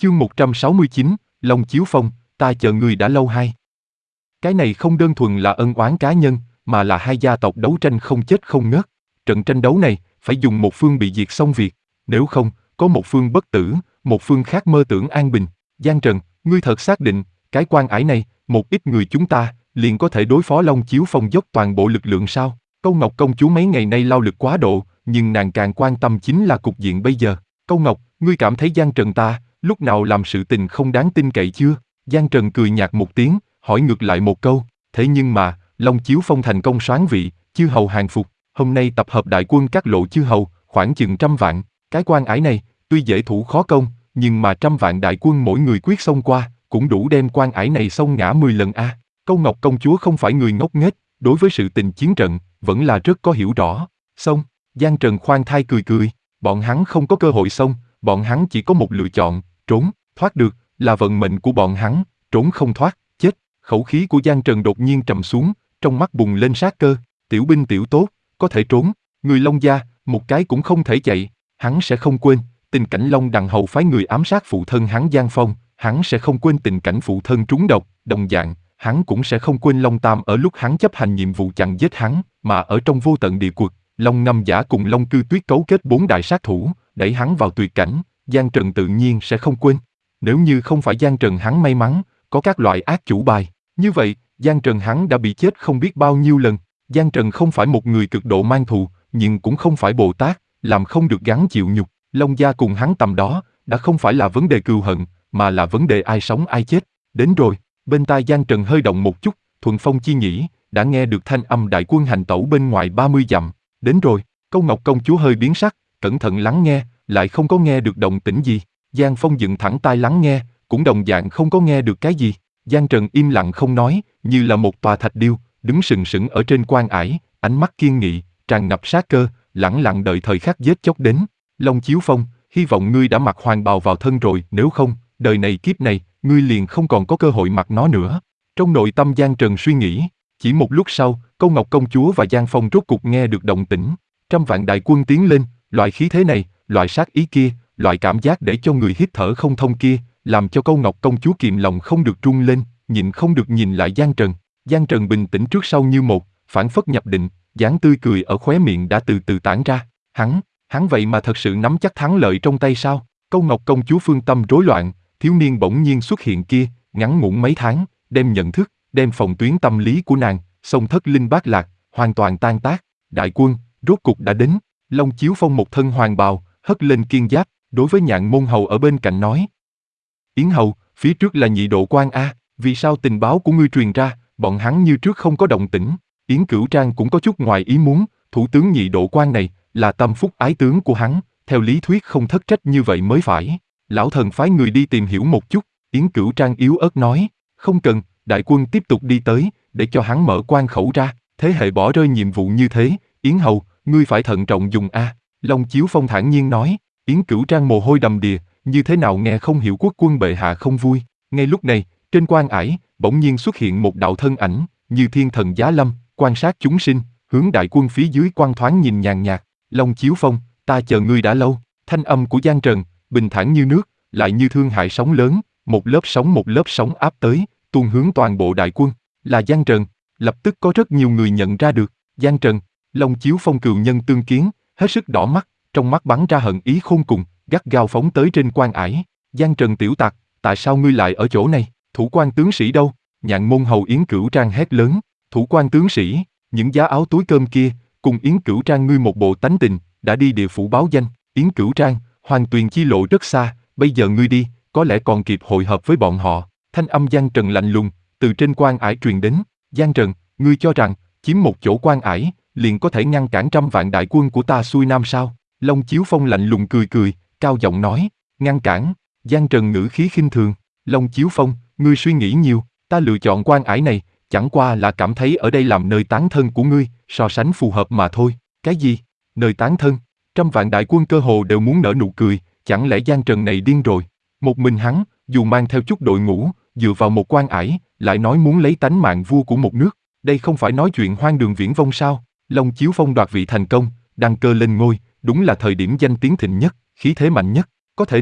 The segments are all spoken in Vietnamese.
Chương 169, Long Chiếu Phong, ta chờ ngươi đã lâu hai. Cái này không đơn thuần là ân oán cá nhân, mà là hai gia tộc đấu tranh không chết không ngớt. Trận tranh đấu này, phải dùng một phương bị diệt xong việc, nếu không, có một phương bất tử, một phương khác mơ tưởng an bình. Giang Trần, ngươi thật xác định, cái quan ải này, một ít người chúng ta, liền có thể đối phó Long Chiếu Phong dốc toàn bộ lực lượng sao? Câu Ngọc công chúa mấy ngày nay lao lực quá độ, nhưng nàng càng quan tâm chính là cục diện bây giờ. Câu Ngọc, ngươi cảm thấy Giang Trần ta, lúc nào làm sự tình không đáng tin cậy chưa? Giang Trần cười nhạt một tiếng, hỏi ngược lại một câu, thế nhưng mà, Long Chiếu Phong thành công soán vị, chư hầu hàng phục, hôm nay tập hợp đại quân các lộ chư hầu, khoảng chừng 100 vạn, cái quan ải này, tuy dễ thủ khó công, nhưng mà 100 vạn đại quân mỗi người quyết xông qua, cũng đủ đem quan ải này xông ngã 10 lần a. Câu Ngọc công chúa không phải người ngốc nghếch, đối với sự tình chiến trận, vẫn là rất có hiểu rõ. Xông, Giang Trần khoan thai cười cười, bọn hắn không có cơ hội xông, bọn hắn chỉ có một lựa chọn, trốn, thoát được, là vận mệnh của bọn hắn, trốn không thoát, chết. Khẩu khí của Giang Trần đột nhiên trầm xuống, trong mắt bùng lên sát cơ, tiểu binh tiểu tốt, có thể trốn, người Long gia, một cái cũng không thể chạy, hắn sẽ không quên, tình cảnh Long Đằng Hầu phái người ám sát phụ thân hắn Giang Phong, hắn sẽ không quên tình cảnh phụ thân trúng độc, đồng dạng, hắn cũng sẽ không quên Long Tam ở lúc hắn chấp hành nhiệm vụ chặn giết hắn, mà ở trong vô tận địa quật, Long Ngâm Giả cùng Long Cư Tuyết cấu kết 4 đại sát thủ, đẩy hắn vào tuyệt cảnh, Giang Trần tự nhiên sẽ không quên. Nếu như không phải Giang Trần hắn may mắn, có các loại ác chủ bài, như vậy, Giang Trần hắn đã bị chết không biết bao nhiêu lần. Giang Trần không phải một người cực độ mang thù, nhưng cũng không phải Bồ Tát, làm không được gắng chịu nhục. Long gia cùng hắn tầm đó, đã không phải là vấn đề cừu hận, mà là vấn đề ai sống ai chết. Đến rồi, bên tai Giang Trần hơi động một chút, thuận phong chi nhĩ, đã nghe được thanh âm đại quân hành tẩu bên ngoài 30 dặm. Đến rồi, Câu Ngọc công chúa hơi biến sắc, cẩn thận lắng nghe, lại không có nghe được động tĩnh gì. Giang Phong dựng thẳng tai lắng nghe, cũng đồng dạng không có nghe được cái gì. Giang Trần im lặng không nói, như là một tòa thạch điêu, đứng sừng sững ở trên quan ải, ánh mắt kiên nghị, tràn ngập sát cơ, lẳng lặng đợi thời khắc giết chóc đến. Long Chiếu Phong, hy vọng ngươi đã mặc hoàng bào vào thân rồi, nếu không, đời này kiếp này, ngươi liền không còn có cơ hội mặc nó nữa. Trong nội tâm Giang Trần suy nghĩ, chỉ một lúc sau, Câu Ngọc công chúa và Giang Phong rốt cục nghe được động tĩnh. 100 vạn đại quân tiến lên, loại khí thế này, loại sát ý kia, loại cảm giác để cho người hít thở không thông kia, làm cho Câu Ngọc công chúa kiềm lòng không được run lên, nhịn không được nhìn lại Giang Trần. Giang Trần bình tĩnh trước sau như một, phảng phất nhập định, dáng tươi cười ở khóe miệng đã từ từ tản ra. Hắn vậy mà thật sự nắm chắc thắng lợi trong tay sao? Câu Ngọc công chúa phương tâm rối loạn, thiếu niên bỗng nhiên xuất hiện kia, ngắn ngủn mấy tháng, đem nhận thức, đem phòng tuyến tâm lý của nàng, song thất linh bát lạc, hoàn toàn tan tác. Đại quân, rốt cục đã đến. Long Chiếu Phong một thân hoàng bào, hất lên kiên giáp, đối với Nhạn Môn Hầu ở bên cạnh nói: Yến Hầu, phía trước là Nhị Độ Quan a, vì sao tình báo của ngươi truyền ra, bọn hắn như trước không có động tĩnh? Yến Cửu Trang cũng có chút ngoài ý muốn, thủ tướng Nhị Độ Quan này, là tâm phúc ái tướng của hắn, theo lý thuyết không thất trách như vậy mới phải. Lão thần phái người đi tìm hiểu một chút. Yến Cửu Trang yếu ớt nói: Không cần, đại quân tiếp tục đi tới, để cho hắn mở quan khẩu ra, thế hệ bỏ rơi nhiệm vụ như thế, Yến Hầu, ngươi phải thận trọng dùng a. Long Chiếu Phong thản nhiên nói. Yến Cửu Trang mồ hôi đầm đìa, như thế nào nghe không hiểu quốc quân bệ hạ không vui. Ngay lúc này, trên quan ải, bỗng nhiên xuất hiện một đạo thân ảnh, như thiên thần giá lâm, quan sát chúng sinh, hướng đại quân phía dưới quan thoáng nhìn nhàn nhạt. Long Chiếu Phong, ta chờ ngươi đã lâu. Thanh âm của Giang Trần, bình thản như nước, lại như thương hại sóng lớn, một lớp sóng áp tới, tuôn hướng toàn bộ đại quân. Là Giang Trần, lập tức có rất nhiều người nhận ra được. Giang Trần, Long Chiếu Phong cừu nhân tương kiến, hết sức đỏ mắt, trong mắt bắn ra hận ý khôn cùng, gắt gao phóng tới trên quan ải. Giang Trần tiểu tặc, tại sao ngươi lại ở chỗ này? Thủ quan tướng sĩ đâu? Nhạn Môn Hầu Yến Cửu Trang hét lớn. Thủ quan tướng sĩ, những giá áo túi cơm kia, cùng Yến Cửu Trang ngươi một bộ tánh tình, đã đi địa phủ báo danh. Yến Cửu Trang, Hoàng Tuyền chi lộ rất xa, bây giờ ngươi đi, có lẽ còn kịp hội hợp với bọn họ. Thanh âm Giang Trần lạnh lùng, từ trên quan ải truyền đến. Giang Trần, ngươi cho rằng, chiếm một chỗ quan ải, liền có thể ngăn cản 100 vạn đại quân của ta xuôi nam sao? Long Chiếu Phong lạnh lùng cười cười, cao giọng nói, ngăn cản. Giang Trần ngữ khí khinh thường. Long Chiếu Phong, ngươi suy nghĩ nhiều, ta lựa chọn quan ải này, chẳng qua là cảm thấy ở đây làm nơi tán thân của ngươi, so sánh phù hợp mà thôi. Cái gì? Nơi tán thân? 100 vạn đại quân cơ hồ đều muốn nở nụ cười, chẳng lẽ Giang Trần này điên rồi? Một mình hắn, dù mang theo chút đội ngũ, dựa vào một quan ải, lại nói muốn lấy tánh mạng vua của một nước, đây không phải nói chuyện hoang đường viển vông sao? Long Chiếu Phong đoạt vị thành công, đăng cơ lên ngôi, đúng là thời điểm danh tiếng thịnh nhất, khí thế mạnh nhất. Có thể nói,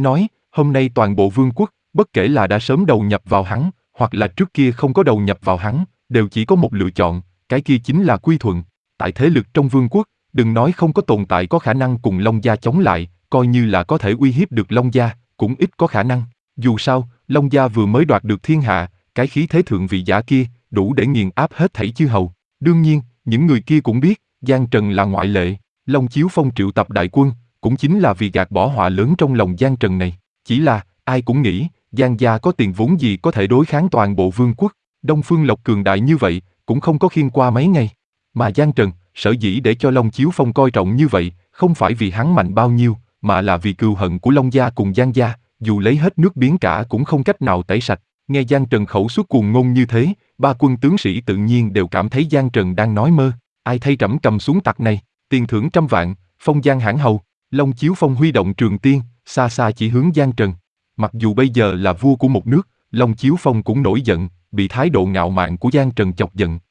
Hôm nay toàn bộ vương quốc, bất kể là đã sớm đầu nhập vào hắn, hoặc là trước kia không có đầu nhập vào hắn, đều chỉ có một lựa chọn, cái kia chính là quy thuận. Tại thế lực trong vương quốc, đừng nói không có tồn tại có khả năng cùng Long Gia chống lại, coi như là có thể uy hiếp được Long Gia, cũng ít có khả năng. Dù sao, Long Gia vừa mới đoạt được thiên hạ, cái khí thế thượng vị giả kia, đủ để nghiền áp hết thảy chư hầu. Đương nhiên, những người kia cũng biết, Giang Trần là ngoại lệ. Long Chiếu Phong triệu tập đại quân, cũng chính là vì gạt bỏ họa lớn trong lòng Giang Trần này. Chỉ là, ai cũng nghĩ, Giang gia có tiền vốn gì có thể đối kháng toàn bộ vương quốc. Đông Phương Lộc cường đại như vậy, cũng không có khiêng qua mấy ngày. Mà Giang Trần, sở dĩ để cho Long Chiếu Phong coi trọng như vậy, không phải vì hắn mạnh bao nhiêu, mà là vì cừu hận của Long Gia cùng Giang Gia, dù lấy hết nước biển cả cũng không cách nào tẩy sạch. Nghe Giang Trần khẩu suất cuồng ngôn như thế, ba quân tướng sĩ tự nhiên đều cảm thấy Giang Trần đang nói mơ. Ai thay trẫm cầm xuống tặc này, tiền thưởng 100 vạn, phong Giang hãn hầu. Long Chiếu Phong huy động trường tiên, xa xa chỉ hướng Giang Trần. Mặc dù bây giờ là vua của một nước, Long Chiếu Phong cũng nổi giận, bị thái độ ngạo mạn của Giang Trần chọc giận.